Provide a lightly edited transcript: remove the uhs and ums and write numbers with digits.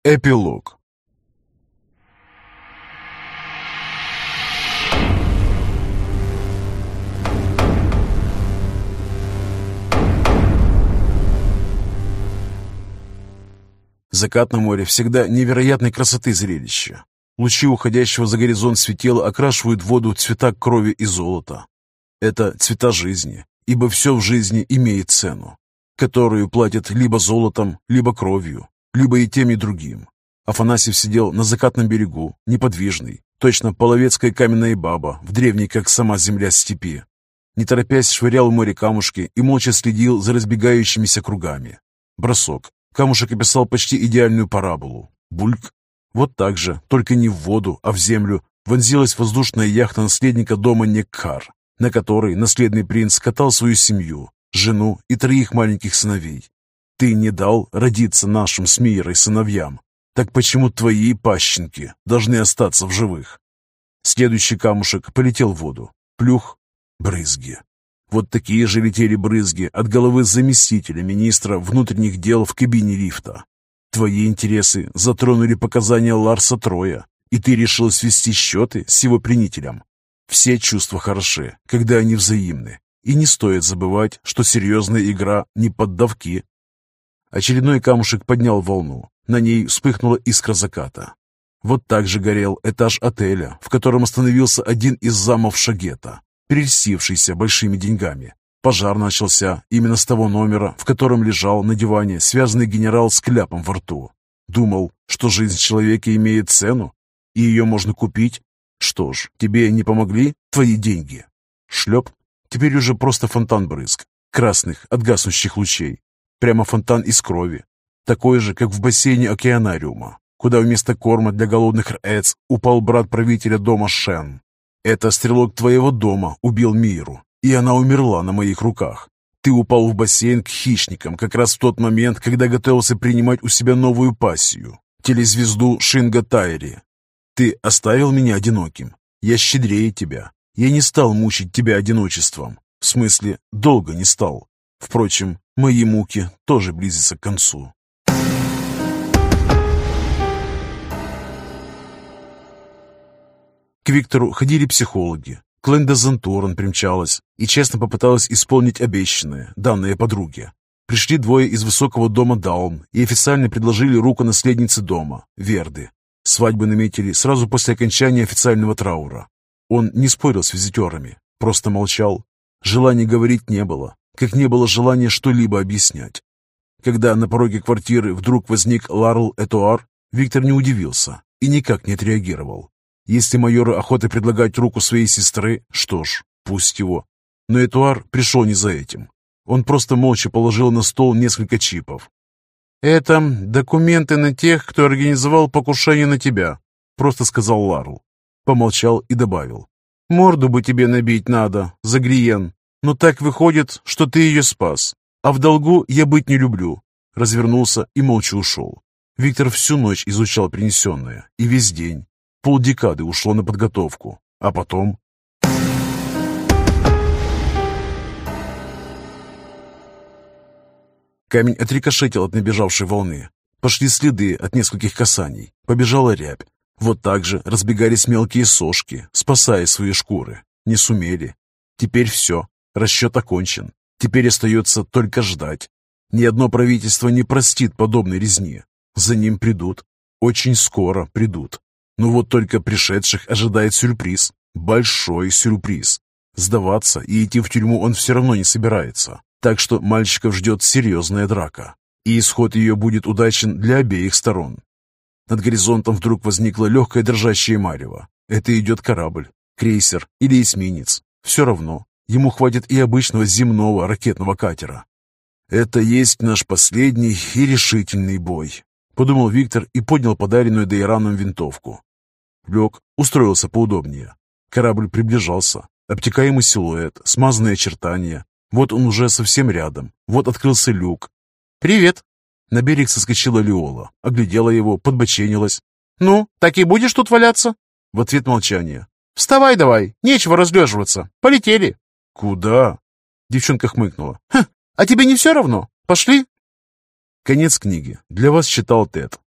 Эпилог. Закат на море всегда невероятной красоты зрелище. Лучи уходящего за горизонт светила окрашивают воду в цвета крови и золота. Это цвета жизни, ибо все в жизни имеет цену, которую платят либо золотом, либо кровью, либо и тем, и другим. Афанасьев сидел на закатном берегу, неподвижный, точно половецкая каменная баба, в древней, как сама земля, степи. Не торопясь, швырял в море камушки и молча следил за разбегающимися кругами. Бросок. Камушек описал почти идеальную параболу. Бульк. Вот так же, только не в воду, а в землю, вонзилась воздушная яхта наследника дома Некхар, на которой наследный принц катал свою семью, жену и 3 маленьких сыновей. Ты не дал родиться нашим с Мирой сыновьям. Так почему твои пащенки должны остаться в живых? Следующий камушек полетел в воду. Плюх. Брызги. Вот такие же летели брызги от головы заместителя министра внутренних дел в кабине лифта. Твои интересы затронули показания Ларса Троя, и ты решил свести счеты с его пленителем. Все чувства хороши, когда они взаимны, и не стоит забывать, что серьезная игра не поддавки. Очередной камушек поднял волну, на ней вспыхнула искра заката. Вот так же горел этаж отеля, в котором остановился один из замов Шагета, прельстившийся большими деньгами. Пожар начался именно с того номера, в котором лежал на диване связанный генерал с кляпом во рту. Думал, что жизнь человека имеет цену, и ее можно купить. Что ж, тебе не помогли твои деньги? Шлеп. Теперь уже просто фонтан брызг, красных от гаснущих лучей. Прямо фонтан из крови. Такой же, как в бассейне океанариума, куда вместо корма для голодных рец упал брат правителя дома Шен. Это стрелок твоего дома убил Миру, и она умерла на моих руках. Ты упал в бассейн к хищникам как раз в тот момент, когда готовился принимать у себя новую пассию, телезвезду Шинга Тайри. Ты оставил меня одиноким. Я щедрее тебя. Я не стал мучить тебя одиночеством. В смысле, долго не стал. Впрочем, мои муки тоже близятся к концу. К Виктору ходили психологи. Кленда Зантуран примчалась и честно попыталась исполнить обещанное, данное подруге. Пришли 2 из высокого дома Даун и официально предложили руку наследнице дома, Верды. Свадьбу наметили сразу после окончания официального траура. Он не спорил с визитерами, просто молчал. Желания говорить не было, как не было желания что-либо объяснять. Когда на пороге квартиры вдруг возник Ларл Этуар, Виктор не удивился и никак не отреагировал. Если майору охота предлагать руку своей сестры, что ж, пусть его. Но Этуар пришел не за этим. Он просто молча положил на стол несколько чипов. «Это документы на тех, кто организовал покушение на тебя», — просто сказал Ларл. Помолчал и добавил. «Морду бы тебе набить надо, за Гриен. Но так выходит, что ты ее спас. А в долгу я быть не люблю». Развернулся и молча ушел. Виктор всю ночь изучал принесенное, и весь день. Полдекады ушло на подготовку. А потом... Камень отрикошетил от набежавшей волны. Пошли следы от нескольких касаний. Побежала рябь. Вот так же разбегались мелкие сошки, спасая свои шкуры. Не сумели. Теперь все. Расчет окончен. Теперь остается только ждать. Ни одно правительство не простит подобной резни. За ним придут. Очень скоро придут. Но вот только пришедших ожидает сюрприз. Большой сюрприз. Сдаваться и идти в тюрьму он все равно не собирается. Так что мальчиков ждет серьезная драка. И исход ее будет удачен для обеих сторон. Над горизонтом вдруг возникла легкая дрожащая марево. Это идет корабль, крейсер или эсминец. Все равно. Ему хватит и обычного земного ракетного катера. Это есть наш последний и решительный бой. Подумал Виктор и поднял подаренную Дейраном винтовку. Лег, устроился поудобнее. Корабль приближался. Обтекаемый силуэт, смазанные очертания. Вот он уже совсем рядом. Вот открылся люк. «Привет!» На берег соскочила Леола, оглядела его, подбоченилась. «Ну, так и будешь тут валяться?» В ответ молчание. «Вставай давай, нечего разлеживаться. Полетели!» «Куда?» Девчонка хмыкнула. «А тебе не все равно? Пошли?» Конец книги. Для вас читал Тед.